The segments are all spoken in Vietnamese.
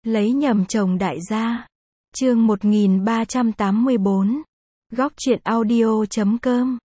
Lấy nhầm chồng đại gia. Chương 1384. Góc truyện audio.com.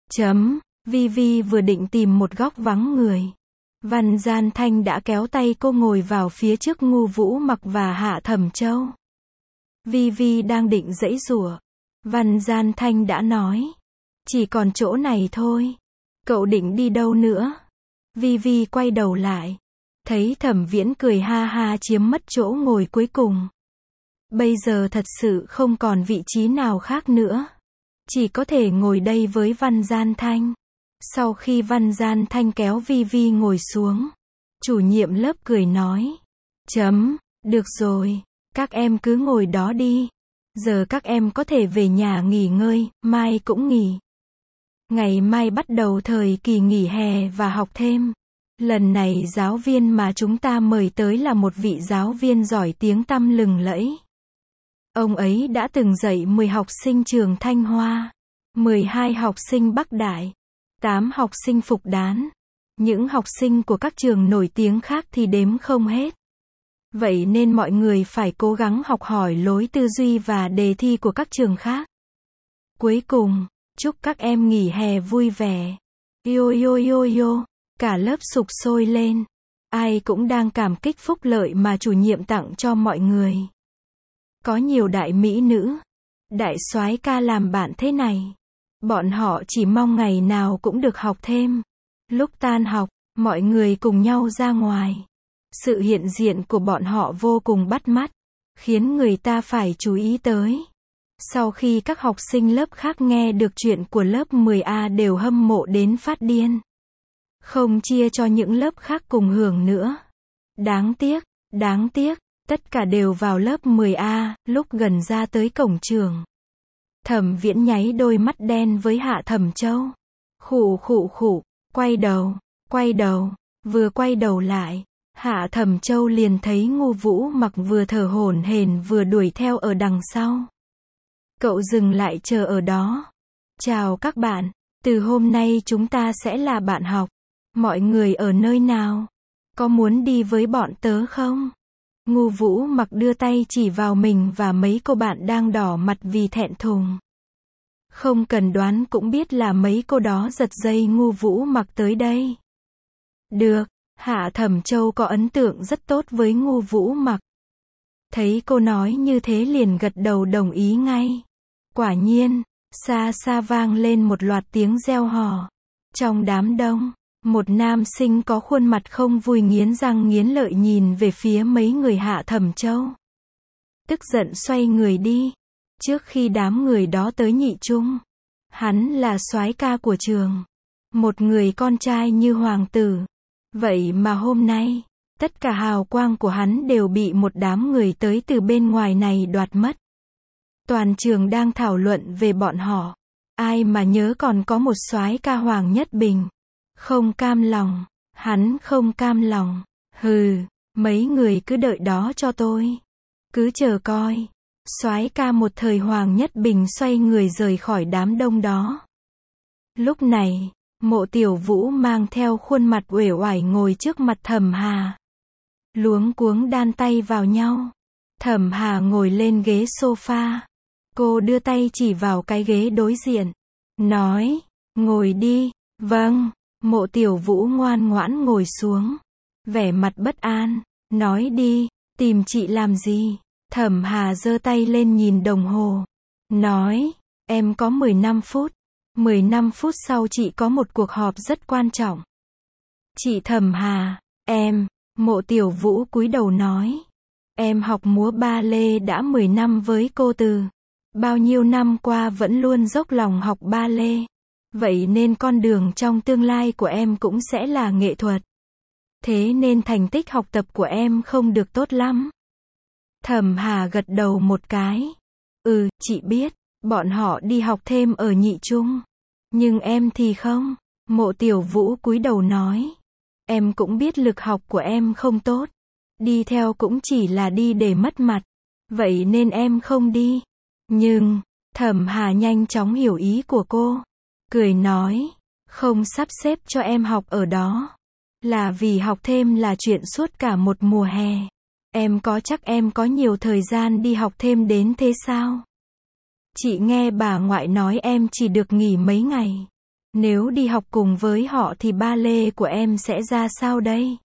Vivi vừa định tìm một góc vắng người. Văn Gian Thanh đã kéo tay cô ngồi vào phía trước Ngu Vũ Mặc và Hạ Thẩm Châu. Vivi đang định giãy giụa. Văn Gian Thanh đã nói. Chỉ còn chỗ này thôi. Cậu định đi đâu nữa? Vivi quay đầu lại. Thấy Thẩm Viễn cười ha ha chiếm mất chỗ ngồi cuối cùng. Bây giờ thật sự không còn vị trí nào khác nữa. Chỉ có thể ngồi đây với Văn Gian Thanh. Sau khi Văn Gian Thanh kéo Vivi ngồi xuống, chủ nhiệm lớp cười nói. Được rồi, các em cứ ngồi đó đi. Giờ các em có thể về nhà nghỉ ngơi, mai cũng nghỉ. Ngày mai bắt đầu thời kỳ nghỉ hè và học thêm. Lần này giáo viên mà chúng ta mời tới là một vị giáo viên giỏi tiếng tăm lừng lẫy. Ông ấy đã từng dạy 10 học sinh trường Thanh Hoa, 12 học sinh Bắc Đại, 8 học sinh Phục Đán. Những học sinh của các trường nổi tiếng khác thì đếm không hết. Vậy nên mọi người phải cố gắng học hỏi lối tư duy và đề thi của các trường khác. Cuối cùng, chúc các em nghỉ hè vui vẻ. Yo. Cả lớp sục sôi lên. Ai cũng đang cảm kích phúc lợi mà chủ nhiệm tặng cho mọi người. Có nhiều đại mỹ nữ, đại soái ca làm bạn thế này. Bọn họ chỉ mong ngày nào cũng được học thêm. Lúc tan học, mọi người cùng nhau ra ngoài. Sự hiện diện của bọn họ vô cùng bắt mắt, khiến người ta phải chú ý tới. Sau khi các học sinh lớp khác nghe được chuyện của lớp 10A đều hâm mộ đến phát điên. Không chia cho những lớp khác cùng hưởng nữa. Đáng tiếc, tất cả đều vào lớp 10A, lúc gần ra tới cổng trường. Thẩm Viễn nháy đôi mắt đen với Hạ Thẩm Châu. Khụ, quay đầu, vừa quay đầu lại. Hạ Thẩm Châu liền thấy Ngu Vũ Mặc vừa thở hổn hển vừa đuổi theo ở đằng sau. Cậu dừng lại chờ ở đó. Chào các bạn, từ hôm nay chúng ta sẽ là bạn học. Mọi người ở nơi nào? Có muốn đi với bọn tớ không? Ngu Vũ Mặc đưa tay chỉ vào mình và mấy cô bạn đang đỏ mặt vì thẹn thùng. Không cần đoán cũng biết là mấy cô đó giật dây Ngu Vũ Mặc tới đây. Được, Hạ Thẩm Châu có ấn tượng rất tốt với Ngu Vũ Mặc. Thấy cô nói như thế liền gật đầu đồng ý ngay. Quả nhiên, xa xa vang lên một loạt tiếng reo hò. Trong đám đông, một nam sinh có khuôn mặt không vui nghiến răng nghiến lợi nhìn về phía mấy người Hạ Thẩm Châu. Tức giận xoay người đi. Trước khi đám người đó tới nhị trung, hắn là soái ca của trường. Một người con trai như hoàng tử. Vậy mà hôm nay, tất cả hào quang của hắn đều bị một đám người tới từ bên ngoài này đoạt mất. Toàn trường đang thảo luận về bọn họ. Ai mà nhớ còn có một soái ca Hoàng Nhất Bình. Không cam lòng, hắn không cam lòng. Hừ, mấy người cứ đợi đó cho tôi. Cứ chờ coi. Soái ca một thời Hoàng Nhất Bình xoay người rời khỏi đám đông đó. Lúc này, Mộ Tiểu Vũ mang theo khuôn mặt uể oải ngồi trước mặt Thẩm Hà. Luống cuống đan tay vào nhau. Thẩm Hà ngồi lên ghế sofa. Cô đưa tay chỉ vào cái ghế đối diện. Nói, ngồi đi. Vâng. Mộ Tiểu Vũ ngoan ngoãn ngồi xuống. Vẻ mặt bất an. Nói đi, tìm chị làm gì? Thẩm Hà giơ tay lên nhìn đồng hồ. Nói, em có 15 phút. 15 phút sau chị có một cuộc họp rất quan trọng. Chị Thẩm Hà, em, Mộ Tiểu Vũ cúi đầu nói. Em học múa ba lê đã 10 năm với cô Từ. Bao nhiêu năm qua vẫn luôn dốc lòng học ba lê. Vậy nên con đường trong tương lai của em cũng sẽ là nghệ thuật. Thế nên thành tích học tập của em không được tốt lắm. Thẩm Hà gật đầu một cái. Chị biết, bọn họ đi học thêm ở nhị trung. Nhưng em thì không. Mộ Tiểu Vũ cúi đầu nói. Em cũng biết lực học của em không tốt. Đi theo cũng chỉ là đi để mất mặt. Vậy nên em không đi. Nhưng, Thẩm Hà nhanh chóng hiểu ý của cô. Cười nói, không sắp xếp cho em học ở đó. Là vì học thêm là chuyện suốt cả một mùa hè. Em có chắc em có nhiều thời gian đi học thêm đến thế sao? Chị nghe bà ngoại nói em chỉ được nghỉ mấy ngày. Nếu đi học cùng với họ thì ba lê của em sẽ ra sao đây?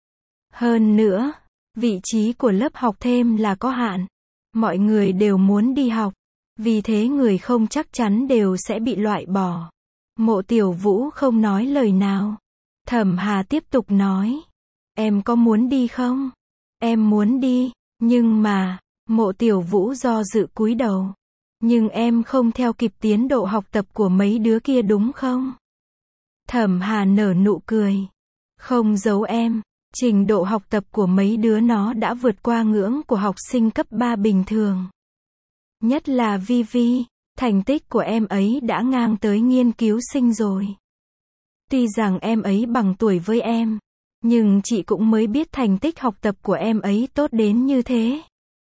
Hơn nữa, vị trí của lớp học thêm là có hạn. Mọi người đều muốn đi học. Vì thế người không chắc chắn đều sẽ bị loại bỏ. Mộ Tiểu Vũ không nói lời nào. Thẩm Hà tiếp tục nói. Em có muốn đi không? Em muốn đi, nhưng mà, Mộ Tiểu Vũ do dự cúi đầu. Nhưng em không theo kịp tiến độ học tập của mấy đứa kia đúng không? Thẩm Hà nở nụ cười. Không giấu em, trình độ học tập của mấy đứa nó đã vượt qua ngưỡng của học sinh cấp 3 bình thường. Nhất là Vivi, thành tích của em ấy đã ngang tới nghiên cứu sinh rồi. Tuy rằng em ấy bằng tuổi với em, nhưng chị cũng mới biết thành tích học tập của em ấy tốt đến như thế.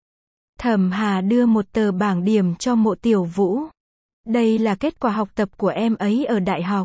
Thẩm Hà đưa một tờ bảng điểm cho Mộ Tiểu Vũ. Đây là kết quả học tập của em ấy ở đại học.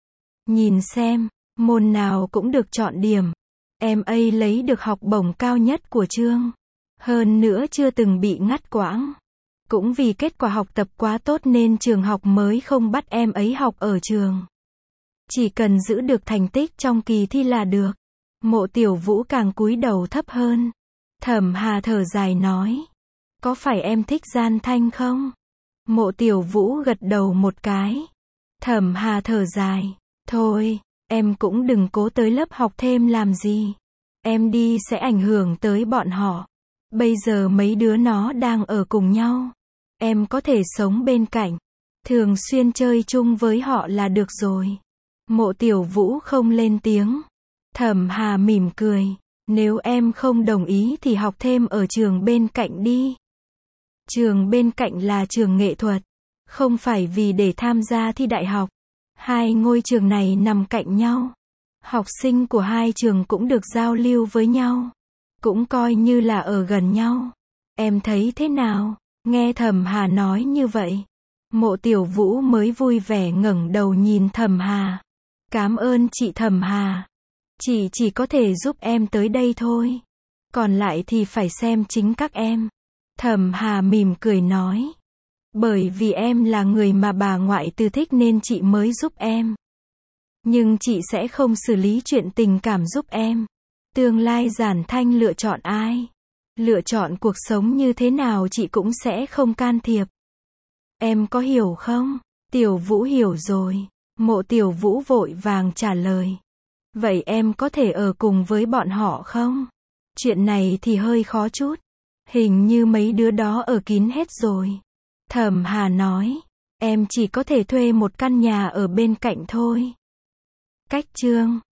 Nhìn xem, môn nào cũng được chọn điểm. Em ấy lấy được học bổng cao nhất của trường. Hơn nữa chưa từng bị ngắt quãng. Cũng vì kết quả học tập quá tốt nên trường học mới không bắt em ấy học ở trường. Chỉ cần giữ được thành tích trong kỳ thi là được. Mộ Tiểu Vũ càng cúi đầu thấp hơn. Thẩm Hà thở dài nói. Có phải em thích Gian Thanh không? Mộ Tiểu Vũ gật đầu một cái. Thẩm Hà thở dài. Thôi, em cũng đừng cố tới lớp học thêm làm gì. Em đi sẽ ảnh hưởng tới bọn họ. Bây giờ mấy đứa nó đang ở cùng nhau. Em có thể sống bên cạnh. Thường xuyên chơi chung với họ là được rồi. Mộ Tiểu Vũ không lên tiếng. Thẩm Hà mỉm cười. Nếu em không đồng ý thì học thêm ở trường bên cạnh đi. Trường bên cạnh là trường nghệ thuật. Không phải vì để tham gia thi đại học. Hai ngôi trường này nằm cạnh nhau. Học sinh của hai trường cũng được giao lưu với nhau. Cũng coi như là ở gần nhau. Em thấy thế nào? Nghe Thẩm Hà nói như vậy. Mộ Tiểu Vũ mới vui vẻ ngẩng đầu nhìn Thẩm Hà. Cảm ơn chị Thẩm Hà. Chị chỉ có thể giúp em tới đây thôi. Còn lại thì phải xem chính các em. Thẩm Hà mỉm cười nói. Bởi vì em là người mà bà ngoại từ thích nên chị mới giúp em. Nhưng chị sẽ không xử lý chuyện tình cảm giúp em. Tương lai Giản Thanh lựa chọn ai? Lựa chọn cuộc sống như thế nào chị cũng sẽ không can thiệp. Em có hiểu không? Tiểu Vũ hiểu rồi. Mộ Tiểu Vũ vội vàng trả lời. Vậy em có thể ở cùng với bọn họ không? Chuyện này thì hơi khó chút. Hình như mấy đứa đó ở kín hết rồi. Thẩm Hà nói. Em chỉ có thể thuê một căn nhà ở bên cạnh thôi. Cách chương